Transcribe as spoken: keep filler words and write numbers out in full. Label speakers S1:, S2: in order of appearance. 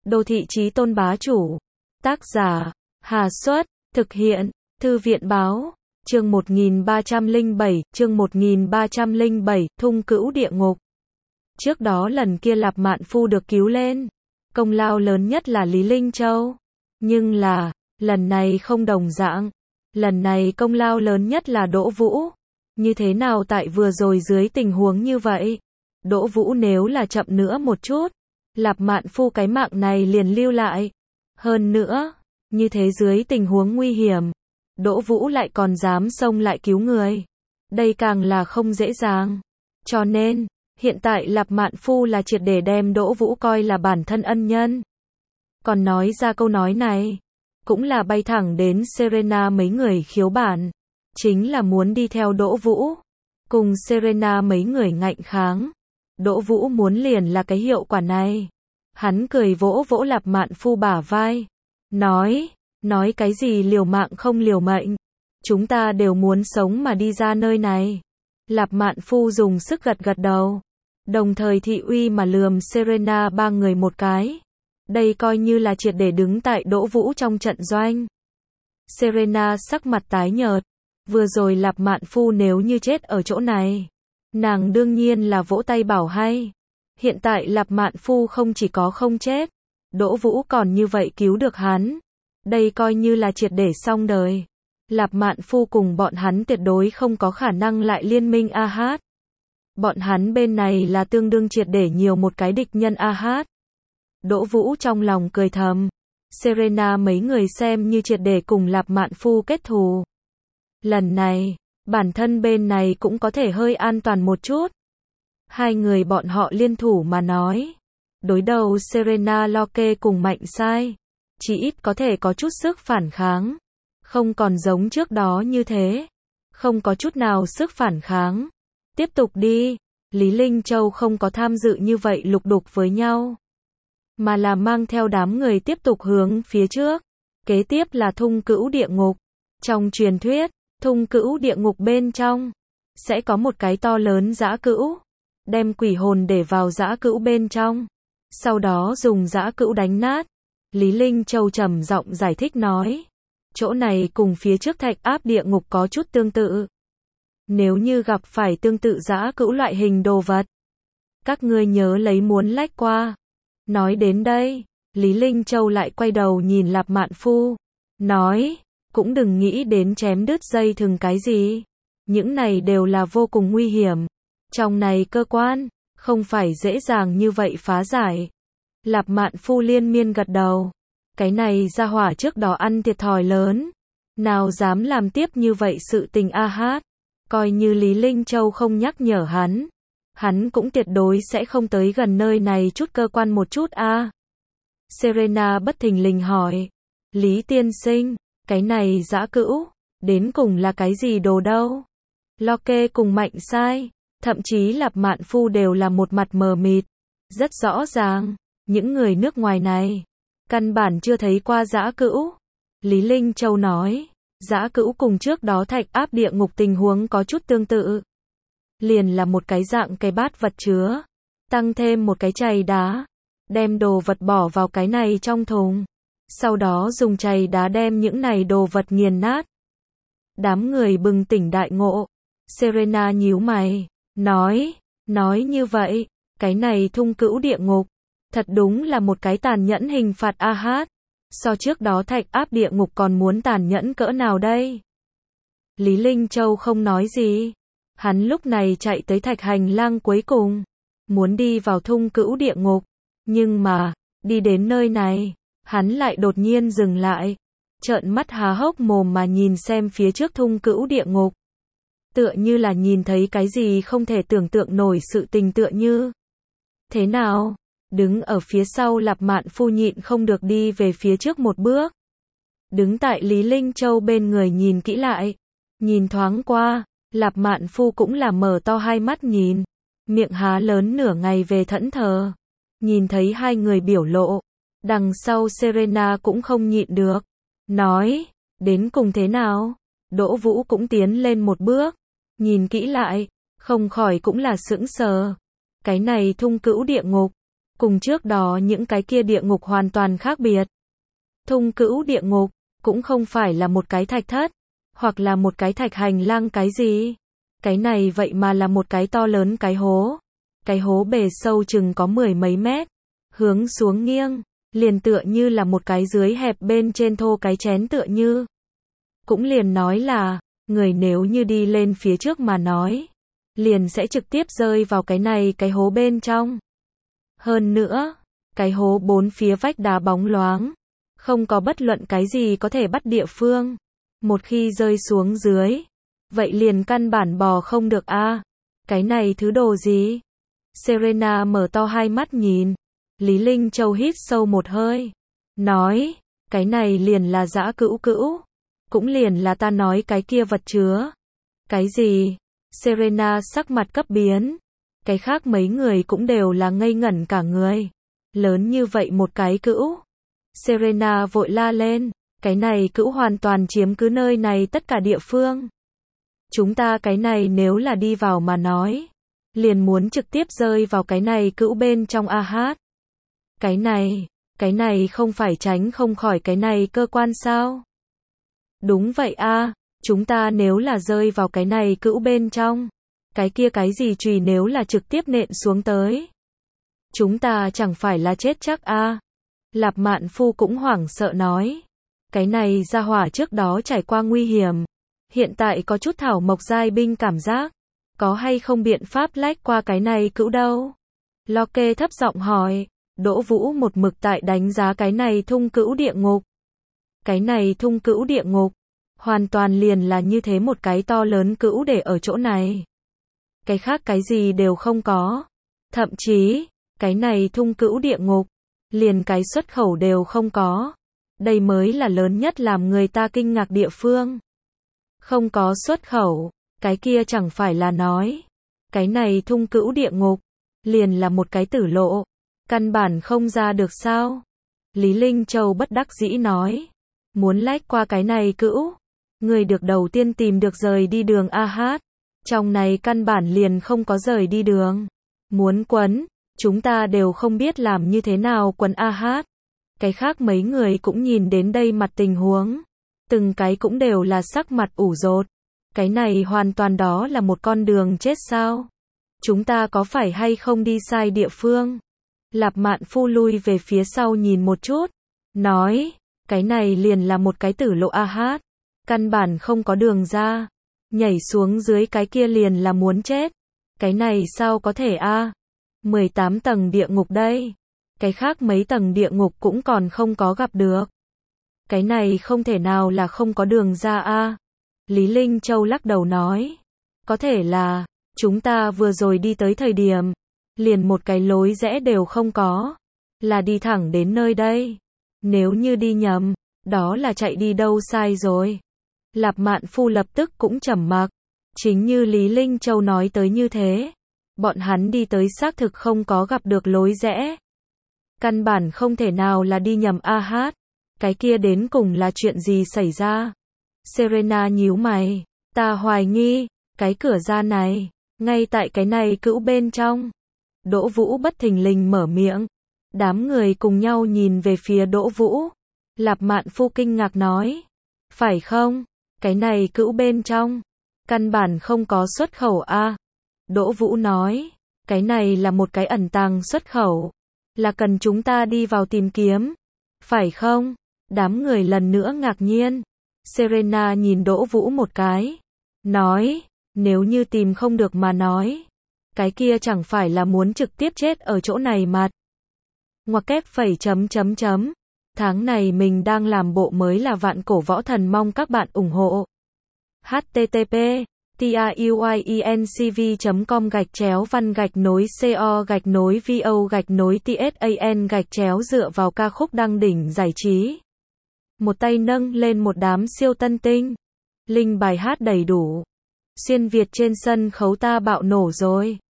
S1: Đô thị chí tôn bá chủ. Tác giả, Hà Xuất, thực hiện, Thư viện báo, chương một nghìn ba trăm lẻ bảy, chương một nghìn ba trăm lẻ bảy, thung cữu địa ngục. Trước đó lần kia Lạp Mạn Phu được cứu lên, công lao lớn nhất là Lý Linh Châu. Nhưng là, lần này không đồng dạng. Lần này công lao lớn nhất là Đỗ Vũ. Như thế nào tại vừa rồi dưới tình huống như vậy? Đỗ Vũ nếu là chậm nữa một chút, Lạp Mạn Phu cái mạng này liền lưu lại. Hơn nữa, như thế dưới tình huống nguy hiểm, Đỗ Vũ lại còn dám xông lại cứu người. Đây càng là không dễ dàng. Cho nên, hiện tại Lạp Mạn Phu là triệt để đem Đỗ Vũ coi là bản thân ân nhân. Còn nói ra câu nói này, cũng là bay thẳng đến Serena mấy người khiếu bản. Chính là muốn đi theo Đỗ Vũ, cùng Serena mấy người ngạnh kháng. Đỗ Vũ muốn liền là cái hiệu quả này. Hắn cười vỗ vỗ Lạp Mạn Phu bả vai. Nói, nói cái gì liều mạng không liều mệnh. Chúng ta đều muốn sống mà đi ra nơi này. Lạp Mạn Phu dùng sức gật gật đầu. Đồng thời thị uy mà lườm Serena ba người một cái. Đây coi như là triệt để đứng tại Đỗ Vũ trong trận doanh. Serena sắc mặt tái nhợt. Vừa rồi Lạp Mạn Phu nếu như chết ở chỗ này, nàng đương nhiên là vỗ tay bảo hay. Hiện tại Lạp Mạn Phu không chỉ có không chết, Đỗ Vũ còn như vậy cứu được hắn. Đây coi như là triệt để xong đời. Lạp Mạn Phu cùng bọn hắn tuyệt đối không có khả năng lại liên minh a hát. Bọn hắn bên này là tương đương triệt để nhiều một cái địch nhân a hát. Đỗ Vũ trong lòng cười thầm. Serena mấy người xem như triệt để cùng Lạp Mạn Phu kết thù. Lần này, bản thân bên này cũng có thể hơi an toàn một chút. Hai người bọn họ liên thủ mà nói. Đối đầu Serena Loke cùng Mạnh Sai. Chỉ ít có thể có chút sức phản kháng. Không còn giống trước đó như thế. Không có chút nào sức phản kháng. Tiếp tục đi. Lý Linh Châu không có tham dự như vậy lục đục với nhau. Mà là mang theo đám người tiếp tục hướng phía trước. Kế tiếp là thung cữu địa ngục. Trong truyền thuyết, thung cữu địa ngục bên trong sẽ có một cái to lớn dã cữu, đem quỷ hồn để vào dã cữu bên trong, sau đó dùng dã cữu đánh nát. Lý Linh Châu trầm giọng giải thích nói, chỗ này cùng phía trước thạch áp địa ngục có chút tương tự. Nếu như gặp phải tương tự dã cữu loại hình đồ vật, các ngươi nhớ lấy muốn lách qua. Nói đến đây, Lý Linh Châu lại quay đầu nhìn Lạp Mạn Phu, nói, cũng đừng nghĩ đến chém đứt dây thừng cái gì. Những này đều là vô cùng nguy hiểm. Trong này cơ quan, không phải dễ dàng như vậy phá giải. Lạp Mạn Phu liên miên gật đầu. Cái này ra hỏa trước đó ăn thiệt thòi lớn. Nào dám làm tiếp như vậy sự tình a hát. Coi như Lý Linh Châu không nhắc nhở hắn. Hắn cũng tuyệt đối sẽ không tới gần nơi này chút cơ quan một chút a. Serena bất thình lình hỏi. Lý tiên sinh, cái này dã cữu, đến cùng là cái gì đồ đâu? Loke cùng Mạnh Sai, thậm chí Lạp Mạn Phu đều là một mặt mờ mịt. Rất rõ ràng, những người nước ngoài này, căn bản chưa thấy qua dã cữu. Lý Linh Châu nói, dã cữu cùng trước đó thạch áp địa ngục tình huống có chút tương tự. Liền là một cái dạng cái bát vật chứa, tăng thêm một cái chày đá, đem đồ vật bỏ vào cái này trong thùng. Sau đó dùng chày đá đem những này đồ vật nghiền nát. Đám người bừng tỉnh đại ngộ. Serena nhíu mày, nói, nói như vậy, cái này thung cữu địa ngục, thật đúng là một cái tàn nhẫn hình phạt a hát. So trước đó thạch áp địa ngục còn muốn tàn nhẫn cỡ nào đây? Lý Linh Châu không nói gì. Hắn lúc này chạy tới thạch hành lang cuối cùng, muốn đi vào thung cữu địa ngục. Nhưng mà, đi đến nơi này, hắn lại đột nhiên dừng lại, trợn mắt há hốc mồm mà nhìn xem phía trước thung cữu địa ngục. Tựa như là nhìn thấy cái gì không thể tưởng tượng nổi sự tình tựa như. Thế nào? Đứng ở phía sau Lạp Mạn Phu nhịn không được đi về phía trước một bước. Đứng tại Lý Linh Châu bên người nhìn kỹ lại. Nhìn thoáng qua, Lạp Mạn Phu cũng là mở to hai mắt nhìn. Miệng há lớn nửa ngày về thẫn thờ. Nhìn thấy hai người biểu lộ. Đằng sau Serena cũng không nhịn được. Nói, đến cùng thế nào? Đỗ Vũ cũng tiến lên một bước. Nhìn kỹ lại, không khỏi cũng là sững sờ. Cái này thung cữu địa ngục. cùng trước đó những cái kia địa ngục hoàn toàn khác biệt. Thung cữu địa ngục, cũng không phải là một cái thạch thất, hoặc là một cái thạch hành lang cái gì. Cái này vậy mà là một cái to lớn cái hố. Cái hố bề sâu chừng có mười mấy mét, hướng xuống nghiêng, liền tựa như là một cái dưới hẹp bên trên thô cái chén tựa như. Cũng liền nói là, người nếu như đi lên phía trước mà nói, liền sẽ trực tiếp rơi vào cái này cái hố bên trong. Hơn nữa, cái hố bốn phía vách đá bóng loáng, không có bất luận cái gì có thể bắt địa phương. Một khi rơi xuống dưới, vậy liền căn bản bò không được a. Cái này thứ đồ gì? Serena mở to hai mắt nhìn. Lý Linh Châu hít sâu một hơi, nói, cái này liền là dã cữu cữu, cũng liền là ta nói cái kia vật chứa. Cái gì? Serena sắc mặt cấp biến. Cái khác mấy người cũng đều là ngây ngẩn cả người. Lớn như vậy một cái cữu. Serena vội la lên, cái này cữu hoàn toàn chiếm cứ nơi này tất cả địa phương. Chúng ta cái này nếu là đi vào mà nói, liền muốn trực tiếp rơi vào cái này cữu bên trong a hát. Cái này, cái này không phải tránh không khỏi cái này cơ quan sao? Đúng vậy a, chúng ta nếu là rơi vào cái này cữu bên trong, cái kia cái gì chùy nếu là trực tiếp nện xuống tới, chúng ta chẳng phải là chết chắc a. Lạp Mạn Phu cũng hoảng sợ nói, cái này gia hỏa trước đó trải qua nguy hiểm, hiện tại có chút thảo mộc giai binh cảm giác, có hay không biện pháp lách qua cái này cữu đâu? Lo Kê thấp giọng hỏi. Đỗ Vũ một mực tại đánh giá cái này thung cữu địa ngục. Cái này thung cữu địa ngục, hoàn toàn liền là như thế một cái to lớn cữu để ở chỗ này. Cái khác cái gì đều không có. Thậm chí, cái này thung cữu địa ngục, liền cái xuất khẩu đều không có. Đây mới là lớn nhất làm người ta kinh ngạc địa phương. Không có xuất khẩu, cái kia chẳng phải là nói. Cái này thung cữu địa ngục, liền là một cái tử lộ. Căn bản không ra được sao? Lý Linh Châu bất đắc dĩ nói. Muốn lách qua cái này cữu, người được đầu tiên tìm được rời đi đường a hát. Trong này căn bản liền không có rời đi đường. Muốn quấn, chúng ta đều không biết làm như thế nào quấn a hát. Cái khác mấy người cũng nhìn đến đây mặt tình huống. Từng cái cũng đều là sắc mặt ủ rột. Cái này hoàn toàn đó là một con đường chết sao? Chúng ta có phải hay không đi sai địa phương? Lạp Mạn Phu lui về phía sau nhìn một chút, nói, cái này liền là một cái tử lộ a hát, căn bản không có đường ra, nhảy xuống dưới cái kia liền là muốn chết, cái này sao có thể a? mười tám tầng địa ngục đây, cái khác mấy tầng địa ngục cũng còn không có gặp được. Cái này không thể nào là không có đường ra a. Lý Linh Châu lắc đầu nói, có thể là, chúng ta vừa rồi đi tới thời điểm, liền một cái lối rẽ đều không có, là đi thẳng đến nơi đây. Nếu như đi nhầm, đó là chạy đi đâu sai rồi. Lạp Mạn Phu lập tức cũng trầm mặc, chính như Lý Linh Châu nói tới như thế, bọn hắn đi tới xác thực không có gặp được lối rẽ. Căn bản không thể nào là đi nhầm a hát, cái kia đến cùng là chuyện gì xảy ra? Serena nhíu mày, ta hoài nghi, cái cửa ra này, ngay tại cái này cữu bên trong. Đỗ Vũ bất thình lình mở miệng. Đám người cùng nhau nhìn về phía Đỗ Vũ. Lạp Mạn Phu kinh ngạc nói. Phải không? Cái này cữu bên trong. Căn bản không có xuất khẩu a. Đỗ Vũ nói. Cái này là một cái ẩn tàng xuất khẩu. Là cần chúng ta đi vào tìm kiếm. Phải không? Đám người lần nữa ngạc nhiên. Serena nhìn Đỗ Vũ một cái. Nói. Nếu như tìm không được mà nói. Cái kia chẳng phải là muốn trực tiếp chết ở chỗ này mà. Ngoặc kép phẩy chấm chấm chấm. Tháng này mình đang làm bộ mới là Vạn Cổ Võ Thần, mong các bạn ủng hộ. H T T P TIUIENCV chấm com gạch chéo văn gạch nối CO gạch nối VO gạch nối TSAN gạch chéo dựa vào ca khúc đăng đỉnh giải trí. Một tay nâng lên một đám siêu tân tinh. Linh bài hát đầy đủ. Xuyên Việt trên sân khấu ta bạo nổ rồi.